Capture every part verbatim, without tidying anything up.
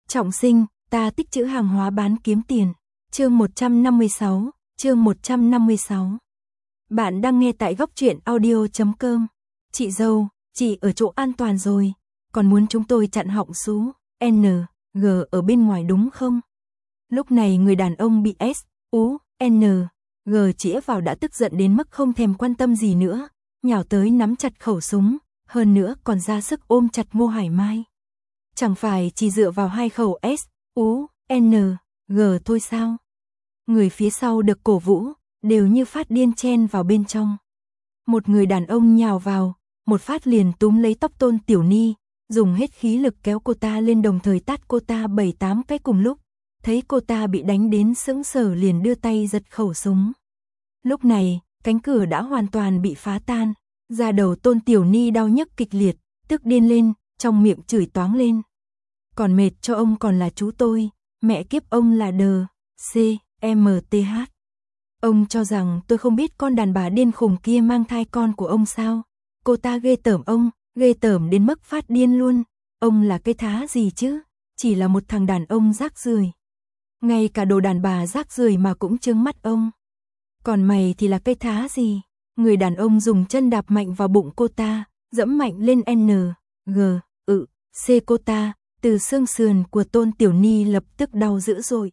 Trọng sinh, ta tích trữ hàng hóa bán kiếm tiền. Chương một trăm năm mươi sáu, chương một trăm năm mươi sáu. Bạn đang nghe tại góc truyện audio chấm com. Chị dâu, chị ở chỗ an toàn rồi, còn muốn chúng tôi chặn họng sú, N, G ở bên ngoài đúng không? Lúc này người đàn ông bị S, U, N, G chĩa vào đã tức giận đến mức không thèm quan tâm gì nữa, nhào tới nắm chặt khẩu súng, hơn nữa còn ra sức ôm chặt Ngô Hải Mai. Chẳng phải chỉ dựa vào hai khẩu S, U, N, G thôi sao? Người phía sau được cổ vũ, đều như phát điên chen vào bên trong. Một người đàn ông nhào vào, một phát liền túm lấy tóc Tôn Tiểu Ni, dùng hết khí lực kéo cô ta lên, đồng thời tát cô ta bảy tám cái cùng lúc. Thấy cô ta bị đánh đến sững sờ liền đưa tay giật khẩu súng. Lúc này, cánh cửa đã hoàn toàn bị phá tan, da đầu Tôn Tiểu Ni đau nhức kịch liệt, tức điên lên, trong miệng chửi toáng lên. Còn mệt cho ông còn là chú tôi, mẹ kiếp ông là đờ, C, M, T, H. Ông cho rằng tôi không biết con đàn bà điên khùng kia mang thai con của ông sao? Cô ta ghê tởm ông, ghê tởm đến mức phát điên luôn. Ông là cái thá gì chứ? Chỉ là một thằng đàn ông rác rưởi. Ngay cả đồ đàn bà rác rưởi mà cũng trướng mắt ông. Còn mày thì là cái thá gì? Người đàn ông dùng chân đạp mạnh vào bụng cô ta, dẫm mạnh lên N, G, ự, C cô ta, từ xương sườn của Tôn Tiểu Ni lập tức đau dữ dội.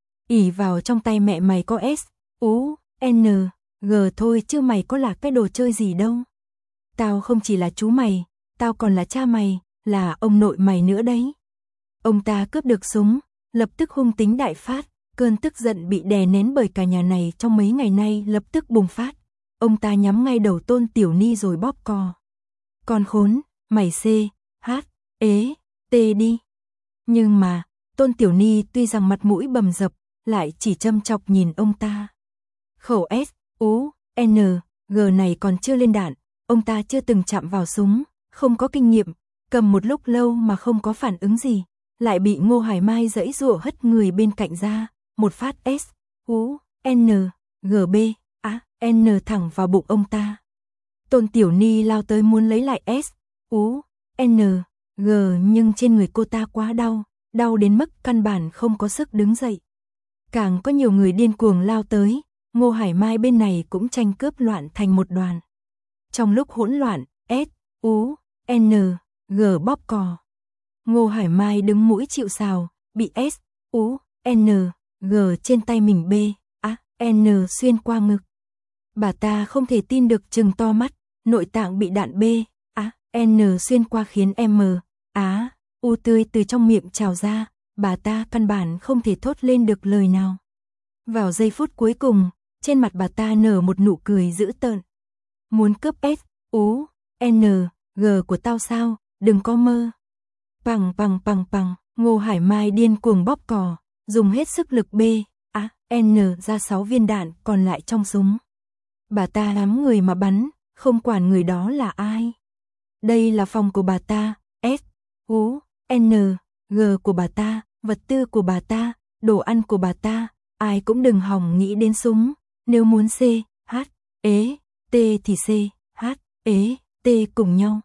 Ỉ vào trong tay mẹ mày có S, U, N, G thôi chứ mày có là cái đồ chơi gì đâu. Tao không chỉ là chú mày, tao còn là cha mày, là ông nội mày nữa đấy. Ông ta cướp được súng, lập tức hung tính đại phát, cơn tức giận bị đè nén bởi cả nhà này trong mấy ngày nay lập tức bùng phát. Ông ta nhắm ngay đầu Tôn Tiểu Ni rồi bóp cò. Con khốn, mày C, H, ế, T đi. Nhưng mà, Tôn Tiểu Ni tuy rằng mặt mũi bầm dập, lại chỉ châm chọc nhìn ông ta. Khẩu S, U, N, G này còn chưa lên đạn, ông ta chưa từng chạm vào súng, không có kinh nghiệm, cầm một lúc lâu mà không có phản ứng gì, lại bị Ngô Hải Mai giãy giụa hất người bên cạnh ra, một phát S, U, N, G B, A, N thẳng vào bụng ông ta. Tôn Tiểu Ni lao tới muốn lấy lại S, U, N, G nhưng trên người cô ta quá đau, đau đến mức căn bản không có sức đứng dậy. Càng có nhiều người điên cuồng lao tới, Ngô Hải Mai bên này cũng tranh cướp loạn thành một đoàn. Trong lúc hỗn loạn, S, U, N, G bóp cò. Ngô Hải Mai đứng mũi chịu sào, bị S, U, N, G trên tay mình B, A, N xuyên qua ngực. Bà ta không thể tin được trừng to mắt, nội tạng bị đạn B, A, N xuyên qua khiến M, Á, U tươi từ trong miệng trào ra, bà ta căn bản không thể thốt lên được lời nào. Vào giây phút cuối cùng, trên mặt bà ta nở một nụ cười dữ tợn. Muốn cướp S, U, N, G của tao sao, đừng có mơ. Pằng pằng pằng pằng, Ngô Hải Mai điên cuồng bóp cò, dùng hết sức lực B, A, N ra sáu viên đạn còn lại trong súng. Bà ta nắm người mà bắn, không quản người đó là ai. Đây là phòng của bà ta, S, U, N, G của bà ta, vật tư của bà ta, đồ ăn của bà ta, ai cũng đừng hòng nghĩ đến súng. Nếu muốn C, H, ế, T thì C, H, ế, T cùng nhau.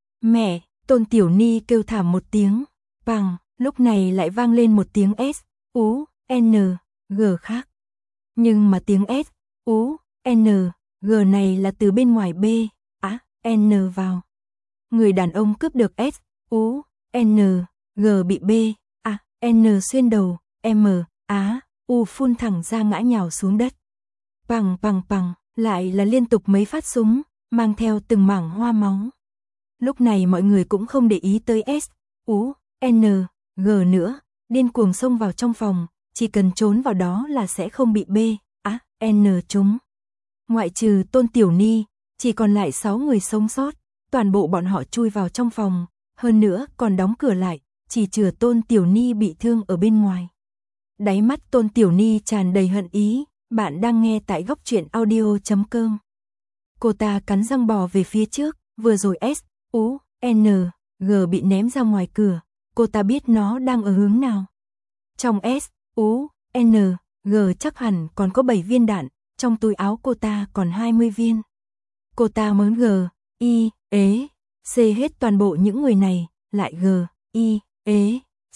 Mẹ, Tôn Tiểu Ni kêu thảm một tiếng, bằng, lúc này lại vang lên một tiếng S, U, N, G khác. Nhưng mà tiếng S, U, N, G này là từ bên ngoài B, A, N vào. Người đàn ông cướp được S, U, N, G bị B, A, N xuyên đầu, M, Á, U phun thẳng ra ngã nhào xuống đất. Pằng pằng pằng, lại là liên tục mấy phát súng, mang theo từng mảng hoa máu. Lúc này mọi người cũng không để ý tới S, U, N, G nữa, điên cuồng xông vào trong phòng, chỉ cần trốn vào đó là sẽ không bị B, A, N trúng. Ngoại trừ Tôn Tiểu Ni, chỉ còn lại sáu người sống sót, toàn bộ bọn họ chui vào trong phòng, hơn nữa còn đóng cửa lại, chỉ chừa Tôn Tiểu Ni bị thương ở bên ngoài. Đáy mắt Tôn Tiểu Ni tràn đầy hận ý, bạn đang nghe tại góc truyện audio chấm com. Cô ta cắn răng bò về phía trước, vừa rồi S, U, N, G bị ném ra ngoài cửa, cô ta biết nó đang ở hướng nào. Trong S, U, N, G chắc hẳn còn có bảy viên đạn, trong túi áo cô ta còn hai mươi viên. Cô ta muốn G, I, ế, C hết toàn bộ những người này, lại G, I, ế,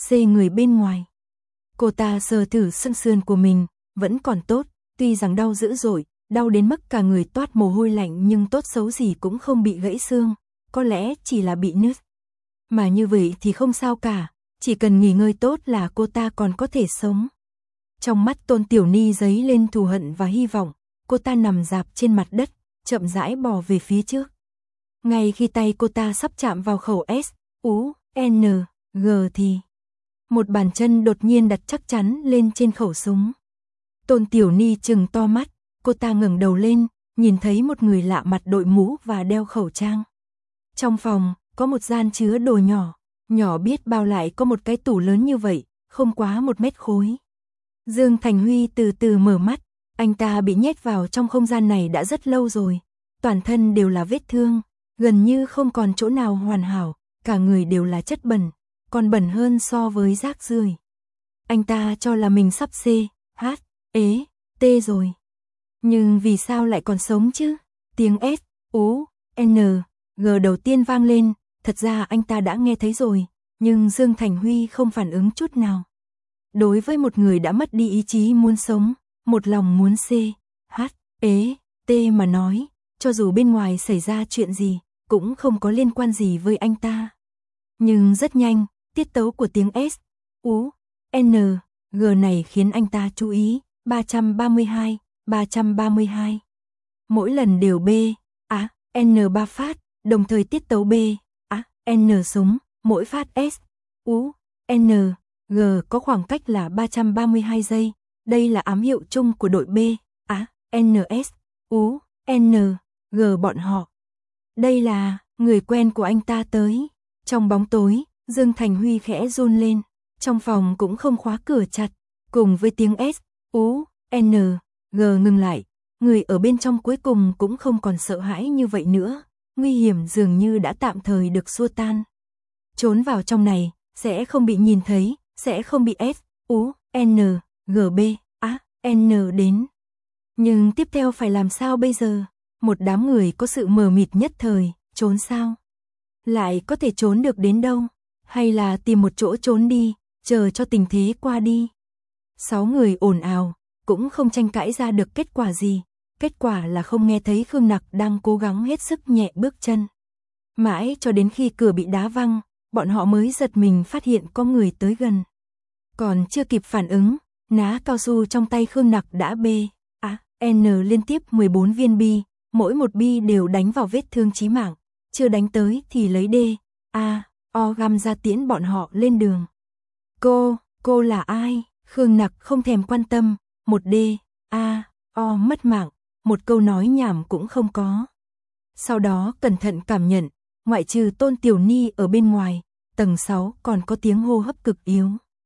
C người bên ngoài. Cô ta sờ thử xương sườn của mình, vẫn còn tốt, tuy rằng đau dữ dội, đau đến mức cả người toát mồ hôi lạnh nhưng tốt xấu gì cũng không bị gãy xương, có lẽ chỉ là bị nứt. Mà như vậy thì không sao cả, chỉ cần nghỉ ngơi tốt là cô ta còn có thể sống. Trong mắt Tôn Tiểu Ni dấy lên thù hận và hy vọng, cô ta nằm rạp trên mặt đất, chậm rãi bò về phía trước. Ngay khi tay cô ta sắp chạm vào khẩu S, U, N, G thì một bàn chân đột nhiên đặt chắc chắn lên trên khẩu súng. Tôn Tiểu Ni trừng to mắt, cô ta ngẩng đầu lên, nhìn thấy một người lạ mặt đội mũ và đeo khẩu trang. Trong phòng, có một gian chứa đồ nhỏ, nhỏ biết bao lại có một cái tủ lớn như vậy, không quá một mét khối. Dương Thành Huy từ từ mở mắt, anh ta bị nhét vào trong không gian này đã rất lâu rồi, toàn thân đều là vết thương, gần như không còn chỗ nào hoàn hảo, cả người đều là chất bẩn, còn bẩn hơn so với rác rưởi. Anh ta cho là mình sắp C, H, ế, T rồi. Nhưng vì sao lại còn sống chứ? Tiếng S, U, N, G đầu tiên vang lên, thật ra anh ta đã nghe thấy rồi, nhưng Dương Thành Huy không phản ứng chút nào. Đối với một người đã mất đi ý chí muốn sống, một lòng muốn C, H, ế, T mà nói, cho dù bên ngoài xảy ra chuyện gì, cũng không có liên quan gì với anh ta. Nhưng rất nhanh, tiết tấu của tiếng S, U, N, G này khiến anh ta chú ý, ba trăm ba mươi hai, ba trăm ba mươi hai. Mỗi lần đều B, A, N ba phát, đồng thời tiết tấu B, A, N súng, mỗi phát S, U, N, G có khoảng cách là ba trăm ba mươi hai giây. Đây là ám hiệu chung của đội B, A, N S, U, N, G bọn họ. Đây là người quen của anh ta tới. Trong bóng tối, Dương Thành Huy khẽ run lên. Trong phòng cũng không khóa cửa chặt. Cùng với tiếng S, U, N, G ngừng lại. Người ở bên trong cuối cùng cũng không còn sợ hãi như vậy nữa. Nguy hiểm dường như đã tạm thời được xua tan. Trốn vào trong này, sẽ không bị nhìn thấy, sẽ không bị S, U, N, G B, A, N đến. Nhưng tiếp theo phải làm sao bây giờ? Một đám người có sự mờ mịt nhất thời, trốn sao? Lại có thể trốn được đến đâu? Hay là tìm một chỗ trốn đi, chờ cho tình thế qua đi? Sáu người ồn ào, cũng không tranh cãi ra được kết quả gì. Kết quả là không nghe thấy Khương Nặc đang cố gắng hết sức nhẹ bước chân. Mãi cho đến khi cửa bị đá văng, bọn họ mới giật mình phát hiện có người tới gần. Còn chưa kịp phản ứng, ná cao su trong tay Khương Nặc đã B, A, N liên tiếp mười bốn viên bi, mỗi một bi đều đánh vào vết thương chí mạng, chưa đánh tới thì lấy D, A, O găm ra tiễn bọn họ lên đường. Cô, cô là ai? Khương Nặc không thèm quan tâm, một D, A, O mất mạng, một câu nói nhảm cũng không có. Sau đó cẩn thận cảm nhận, ngoại trừ Tôn Tiểu Ni ở bên ngoài, tầng sáu còn có tiếng hô hấp cực yếu.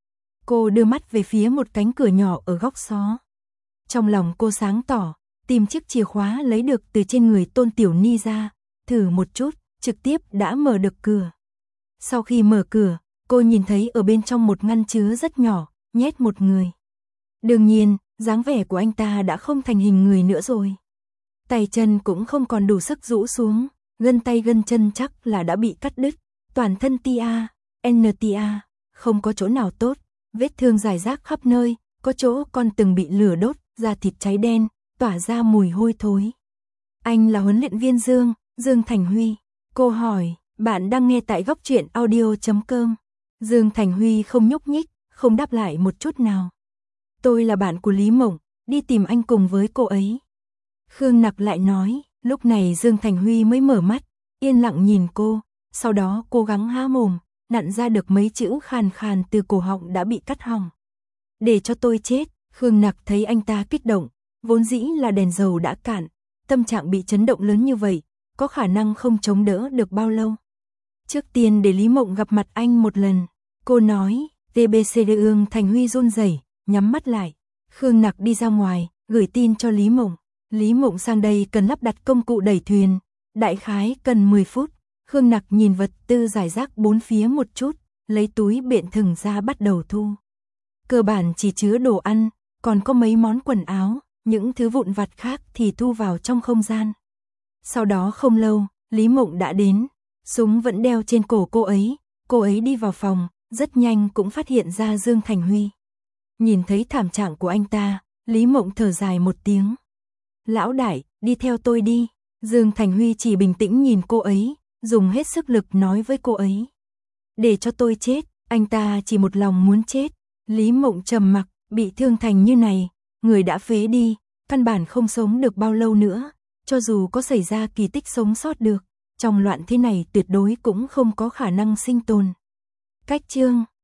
Cô đưa mắt về phía một cánh cửa nhỏ ở góc xó. Trong lòng cô sáng tỏ, tìm chiếc chìa khóa lấy được từ trên người Tôn Tiểu Ni ra, thử một chút, trực tiếp đã mở được cửa. Sau khi mở cửa, cô nhìn thấy ở bên trong một ngăn chứa rất nhỏ, nhét một người. Đương nhiên, dáng vẻ của anh ta đã không thành hình người nữa rồi. Tay chân cũng không còn đủ sức rũ xuống, gân tay gân chân chắc là đã bị cắt đứt, toàn thân tia, N tia, không có chỗ nào tốt, vết thương rải rác khắp nơi, có chỗ còn từng bị lửa đốt, da thịt cháy đen, tỏa ra mùi hôi thối. Anh là huấn luyện viên Dương, Dương Thành Huy. Cô hỏi, bạn đang nghe tại góc truyện audio chấm com. Dương Thành Huy không nhúc nhích, không đáp lại một chút nào. Tôi là bạn của Lý Mộng, đi tìm anh cùng với cô ấy. Khương Nặc lại nói, lúc này Dương Thành Huy mới mở mắt, yên lặng nhìn cô, sau đó cố gắng há mồm, nặn ra được mấy chữ khàn khàn từ cổ họng đã bị cắt hỏng. Để cho tôi chết. Khương Nặc thấy anh ta kích động, vốn dĩ là đèn dầu đã cạn, tâm trạng bị chấn động lớn như vậy, có khả năng không chống đỡ được bao lâu. Trước tiên để Lý Mộng gặp mặt anh một lần, cô nói, tê bê xê đê Dương Thành Huy run rẩy, nhắm mắt lại. Khương Nặc đi ra ngoài, gửi tin cho Lý Mộng. Lý Mộng sang đây cần lắp đặt công cụ đẩy thuyền, đại khái cần mười phút. Khương Nặc nhìn vật tư rải rác bốn phía một chút, lấy túi biện thừng ra bắt đầu thu. Cơ bản chỉ chứa đồ ăn, còn có mấy món quần áo, những thứ vụn vặt khác thì thu vào trong không gian. Sau đó không lâu, Lý Mộng đã đến, súng vẫn đeo trên cổ cô ấy, cô ấy đi vào phòng, rất nhanh cũng phát hiện ra Dương Thành Huy. Nhìn thấy thảm trạng của anh ta, Lý Mộng thở dài một tiếng. Lão đại, đi theo tôi đi. Dương Thành Huy chỉ bình tĩnh nhìn cô ấy, dùng hết sức lực nói với cô ấy. Để cho tôi chết, anh ta chỉ một lòng muốn chết. Lý Mộng trầm mặc, bị thương thành như này, người đã phế đi, căn bản không sống được bao lâu nữa, cho dù có xảy ra kỳ tích sống sót được, trong loạn thế này tuyệt đối cũng không có khả năng sinh tồn. Cách chương